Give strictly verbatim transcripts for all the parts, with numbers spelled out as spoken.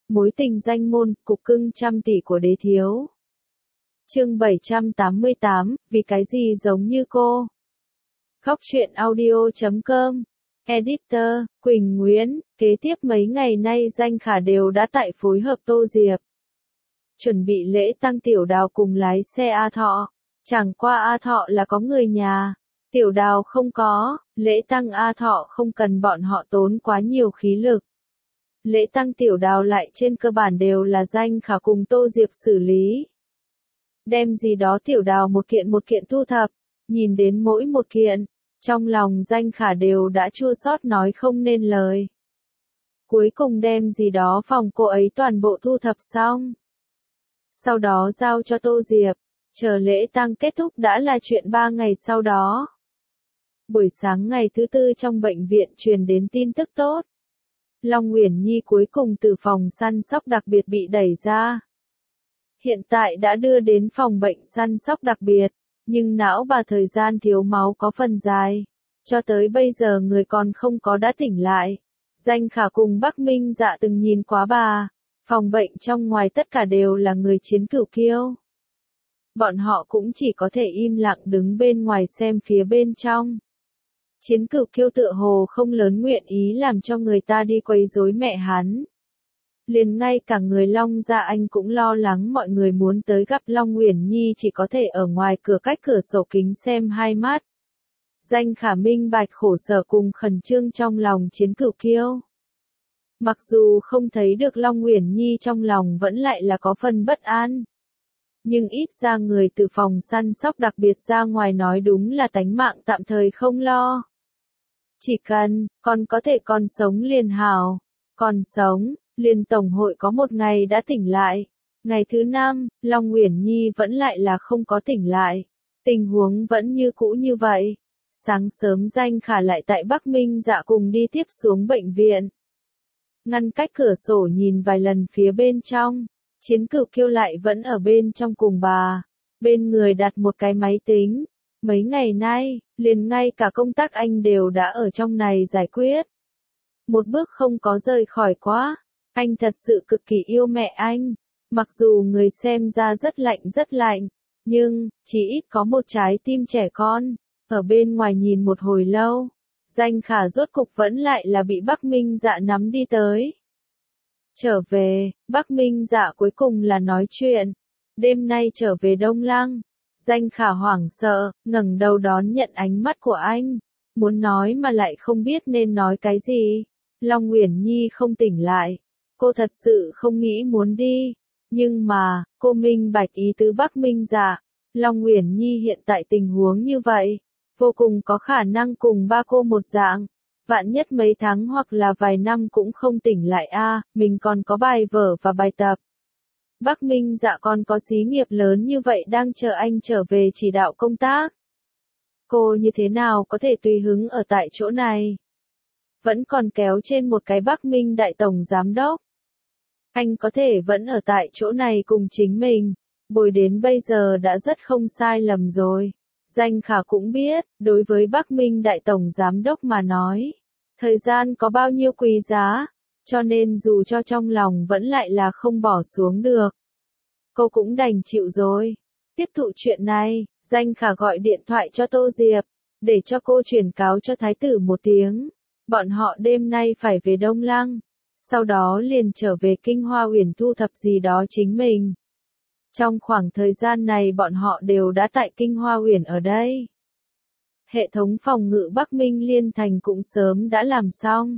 Mối tình danh môn, cục cưng trăm tỷ của đế thiếu. Chương bảy trăm tám mươi tám, vì cái gì giống như cô. Góc truyện audio chấm com. Editor, Quỳnh Nguyễn. Kế tiếp mấy ngày nay Danh Khả đều đã tại phối hợp Tô Diệp. Chuẩn bị lễ tang Tiểu Đào cùng lái xe A Thọ. Chẳng qua A Thọ là có người nhà. Tiểu Đào không có, lễ tang A Thọ không cần bọn họ tốn quá nhiều khí lực. Lễ tang Tiểu Đào lại trên cơ bản đều là Danh Khả cùng Tô Diệp xử lý. Đem gì đó Tiểu Đào một kiện một kiện thu thập, nhìn đến mỗi một kiện, trong lòng Danh Khả đều đã chua xót nói không nên lời. Cuối cùng đem gì đó phòng cô ấy toàn bộ thu thập xong. Sau đó giao cho Tô Diệp, chờ lễ tang kết thúc đã là chuyện ba ngày sau đó. Buổi sáng ngày thứ tư trong bệnh viện truyền đến tin tức tốt. Long Uyển Nhi cuối cùng từ phòng săn sóc đặc biệt bị đẩy ra. Hiện tại đã đưa đến phòng bệnh săn sóc đặc biệt, nhưng não bà thời gian thiếu máu có phần dài. Cho tới bây giờ người còn không có đã tỉnh lại. Danh Khả cùng Bắc Minh Dạ từng nhìn quá bà. Phòng bệnh trong ngoài tất cả đều là người chiến cửu kiêu. Bọn họ cũng chỉ có thể im lặng đứng bên ngoài xem phía bên trong. Chiến cửu kiêu tựa hồ không lớn nguyện ý làm cho người ta đi quấy rối mẹ hắn. Liền ngay cả người Long Gia Anh cũng lo lắng mọi người muốn tới gặp Long Uyển Nhi chỉ có thể ở ngoài cửa cách cửa sổ kính xem hai mắt. Danh Khả minh bạch khổ sở cùng khẩn trương trong lòng chiến cửu kiêu. Mặc dù không thấy được Long Uyển Nhi trong lòng vẫn lại là có phần bất an. Nhưng ít ra người từ phòng săn sóc đặc biệt ra ngoài nói đúng là tánh mạng tạm thời không lo. Chỉ cần, con có thể còn sống liền hảo. Còn sống, liền tổng hội có một ngày đã tỉnh lại. Ngày thứ năm, Long Uyển Nhi vẫn lại là không có tỉnh lại. Tình huống vẫn như cũ như vậy. Sáng sớm Danh Khả lại tại Bắc Minh Dạ cùng đi tiếp xuống bệnh viện. Ngăn cách cửa sổ nhìn vài lần phía bên trong. Chiến cửu kiêu lại vẫn ở bên trong cùng bà. Bên người đặt một cái máy tính. Mấy ngày nay, liền ngay cả công tác anh đều đã ở trong này giải quyết. Một bước không có rời khỏi quá. Anh thật sự cực kỳ yêu mẹ anh. Mặc dù người xem ra rất lạnh rất lạnh. Nhưng, chỉ ít có một trái tim trẻ con. Ở bên ngoài nhìn một hồi lâu. Danh Khả rốt cục vẫn lại là bị Bắc Minh Dạ nắm đi tới. Trở về, Bắc Minh Dạ cuối cùng là nói chuyện. Đêm nay trở về Đông Lăng. Danh Khả hoảng sợ, ngẩng đầu đón nhận ánh mắt của anh. Muốn nói mà lại không biết nên nói cái gì. Long Uyển Nhi không tỉnh lại. Cô thật sự không nghĩ muốn đi. Nhưng mà, cô minh bạch ý tứ Bắc Minh Dạ. Long Uyển Nhi hiện tại tình huống như vậy. Vô cùng có khả năng cùng ba cô một dạng. Vạn nhất mấy tháng hoặc là vài năm cũng không tỉnh lại a, à, mình còn có bài vở và bài tập. Bắc Minh Dạ còn có xí nghiệp lớn như vậy đang chờ anh trở về chỉ đạo công tác. Cô như thế nào có thể tùy hứng ở tại chỗ này? Vẫn còn kéo trên một cái Bắc Minh Đại Tổng Giám Đốc. Anh có thể vẫn ở tại chỗ này cùng chính mình. Bồi đến bây giờ đã rất không sai lầm rồi. Danh Khả cũng biết, đối với Bắc Minh Đại Tổng Giám Đốc mà nói, thời gian có bao nhiêu quý giá, cho nên dù cho trong lòng vẫn lại là không bỏ xuống được. Cô cũng đành chịu rồi. Tiếp thụ chuyện này, Danh Khả gọi điện thoại cho Tô Diệp, để cho cô truyền cáo cho Thái tử một tiếng. Bọn họ đêm nay phải về Đông Lăng, sau đó liền trở về Kinh Hoa Uyển thu thập gì đó chính mình. Trong khoảng thời gian này bọn họ đều đã tại Kinh Hoa Uyển ở đây. Hệ thống phòng ngự Bắc Minh Liên Thành cũng sớm đã làm xong.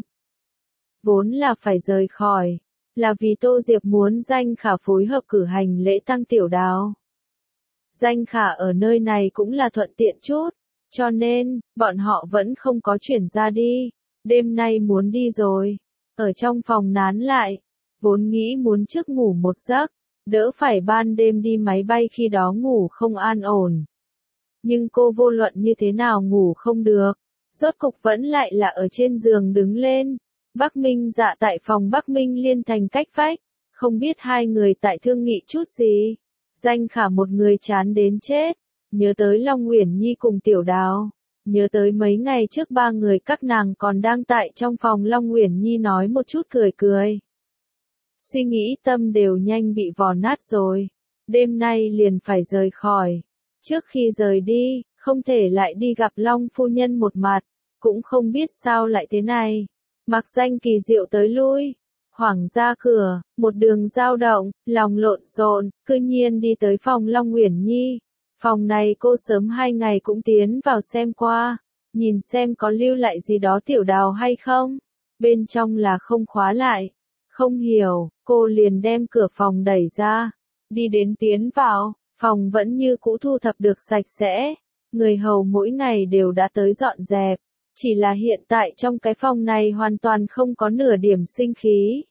Vốn là phải rời khỏi, là vì Tô Diệp muốn Danh Khả phối hợp cử hành lễ tang Tiểu Đào. Danh Khả ở nơi này cũng là thuận tiện chút, cho nên, bọn họ vẫn không có chuyển ra đi. Đêm nay muốn đi rồi, ở trong phòng nán lại, vốn nghĩ muốn trước ngủ một giấc. Đỡ phải ban đêm đi máy bay khi đó ngủ không an ổn. Nhưng cô vô luận như thế nào ngủ không được. Rốt cục vẫn lại là ở trên giường đứng lên. Bắc Minh Dạ tại phòng Bắc Minh Liên Thành cách vách. Không biết hai người tại thương nghị chút gì. Danh Khả một người chán đến chết. Nhớ tới Long Uyển Nhi cùng Tiểu Đào. Nhớ tới mấy ngày trước ba người các nàng còn đang tại trong phòng Long Uyển Nhi nói một chút cười cười. suy nghĩ tâm đều nhanh bị vò nát rồi. Đêm nay liền phải rời khỏi. Trước khi rời đi, không thể lại đi gặp Long phu nhân một mặt, cũng không biết sao lại thế này. Mặc Danh kỳ diệu tới lui, hoảng ra cửa, một đường dao động, lòng lộn xộn, cư nhiên đi tới phòng Long Uyển Nhi. Phòng này cô sớm hai ngày cũng tiến vào xem qua, nhìn xem có lưu lại gì đó tiểu đào hay không. Bên trong là không khóa lại. Không hiểu, cô liền đem cửa phòng đẩy ra, đi đến tiến vào, phòng vẫn như cũ thu thập được sạch sẽ. Người hầu mỗi ngày đều đã tới dọn dẹp, chỉ là hiện tại trong cái phòng này hoàn toàn không có nửa điểm sinh khí.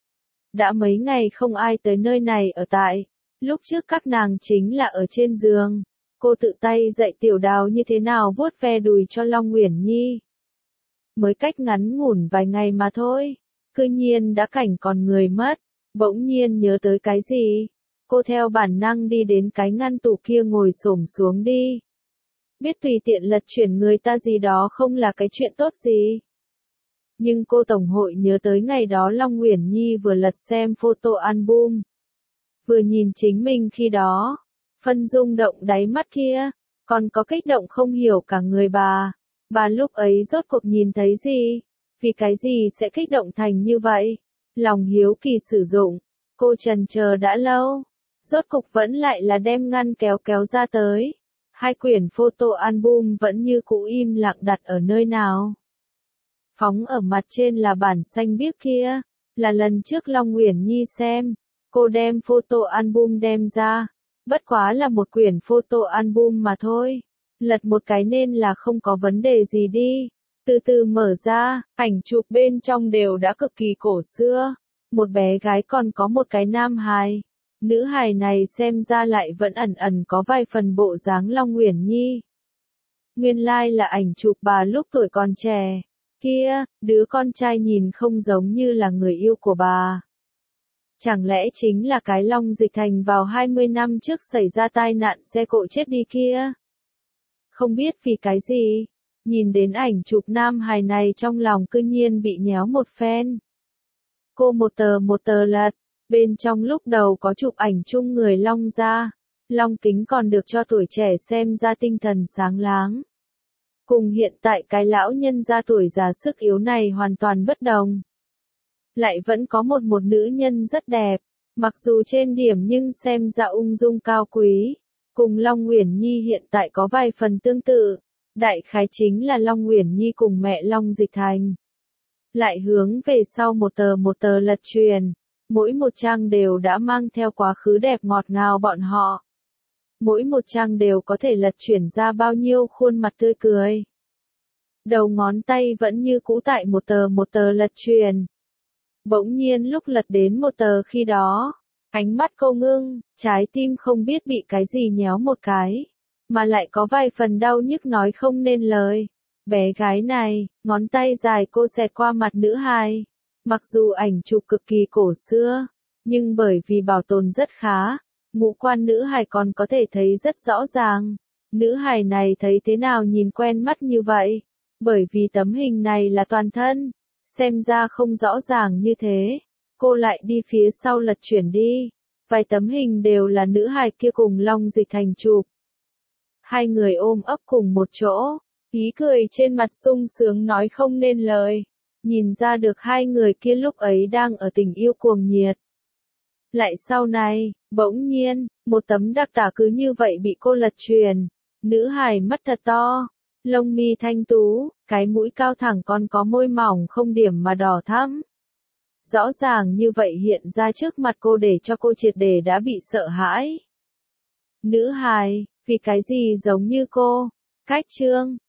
Đã mấy ngày không ai tới nơi này ở tại, lúc trước các nàng chính là ở trên giường. Cô tự tay dạy tiểu đào như thế nào vuốt ve đùi cho Long Uyển Nhi. Mới cách ngắn ngủn vài ngày mà thôi, cư nhiên đã cảnh còn người mất. Bỗng nhiên nhớ tới cái gì, cô theo bản năng đi đến cái ngăn tủ kia ngồi xổm xuống đi. Biết tùy tiện lật chuyển người ta gì đó không là cái chuyện tốt gì. Nhưng cô tổng hội nhớ tới ngày đó Long Uyển Nhi vừa lật xem photo album, vừa nhìn chính mình khi đó, phân rung động đáy mắt kia, còn có kích động không hiểu cả người bà. Bà lúc ấy rốt cuộc nhìn thấy gì? Vì cái gì sẽ kích động thành như vậy? Lòng hiếu kỳ sử dụng, cô trần chờ đã lâu, rốt cục vẫn lại là đem ngăn kéo kéo ra tới. Hai quyển photo album vẫn như cũ im lặng đặt ở nơi nào. Phóng ở mặt trên là bản xanh biếc kia, là lần trước Long Uyển Nhi xem, cô đem photo album đem ra, bất quá là một quyển photo album mà thôi. Lật một cái nên là không có vấn đề gì đi. Từ từ mở ra, ảnh chụp bên trong đều đã cực kỳ cổ xưa. Một bé gái còn có một cái nam hài. Nữ hài này xem ra lại vẫn ẩn ẩn có vài phần bộ dáng Long Uyển Nhi. Nguyên lai like là ảnh chụp bà lúc tuổi còn trẻ. Kia, đứa con trai nhìn không giống như là người yêu của bà. Chẳng lẽ chính là cái Long Dịch Thành vào hai mươi năm trước xảy ra tai nạn xe cộ chết đi kia? Không biết vì cái gì, nhìn đến ảnh chụp nam hài này trong lòng cư nhiên bị nhéo một phen. Cô một tờ một tờ lật, bên trong lúc đầu có chụp ảnh chung người Long gia, Long Kính còn được cho tuổi trẻ xem ra tinh thần sáng láng. Cùng hiện tại cái lão nhân gia tuổi già sức yếu này hoàn toàn bất đồng. Lại vẫn có một một nữ nhân rất đẹp, mặc dù trên điểm nhưng xem ra ung dung cao quý. Cùng Long Uyển Nhi hiện tại có vài phần tương tự, đại khái chính là Long Uyển Nhi cùng mẹ Long Dịch Thành. Lại hướng về sau một tờ một tờ lật truyền, mỗi một trang đều đã mang theo quá khứ đẹp ngọt ngào bọn họ. Mỗi một trang đều có thể lật chuyển ra bao nhiêu khuôn mặt tươi cười. Đầu ngón tay vẫn như cũ tại một tờ một tờ lật truyền. Bỗng nhiên lúc lật đến một tờ khi đó, ánh mắt cô ngưng, trái tim không biết bị cái gì nhéo một cái, mà lại có vài phần đau nhức nói không nên lời. Bé gái này, ngón tay dài cô xẹt qua mặt nữ hài. Mặc dù ảnh chụp cực kỳ cổ xưa, nhưng bởi vì bảo tồn rất khá, ngũ quan nữ hài còn có thể thấy rất rõ ràng. Nữ hài này thấy thế nào nhìn quen mắt như vậy? Bởi vì tấm hình này là toàn thân, xem ra không rõ ràng như thế. Cô lại đi phía sau lật chuyển đi, vài tấm hình đều là nữ hài kia cùng Long Dịch Thành chụp. Hai người ôm ấp cùng một chỗ, ý cười trên mặt sung sướng nói không nên lời, nhìn ra được hai người kia lúc ấy đang ở tình yêu cuồng nhiệt. Lại sau này, bỗng nhiên, một tấm đặc tả cứ như vậy bị cô lật truyền, nữ hài mắt thật to, lông mi thanh tú, cái mũi cao thẳng còn có môi mỏng không điểm mà đỏ thắm. Rõ ràng như vậy hiện ra trước mặt cô để cho cô triệt để đã bị sợ hãi. Nữ hài, vì cái gì giống như cô? Cách chương,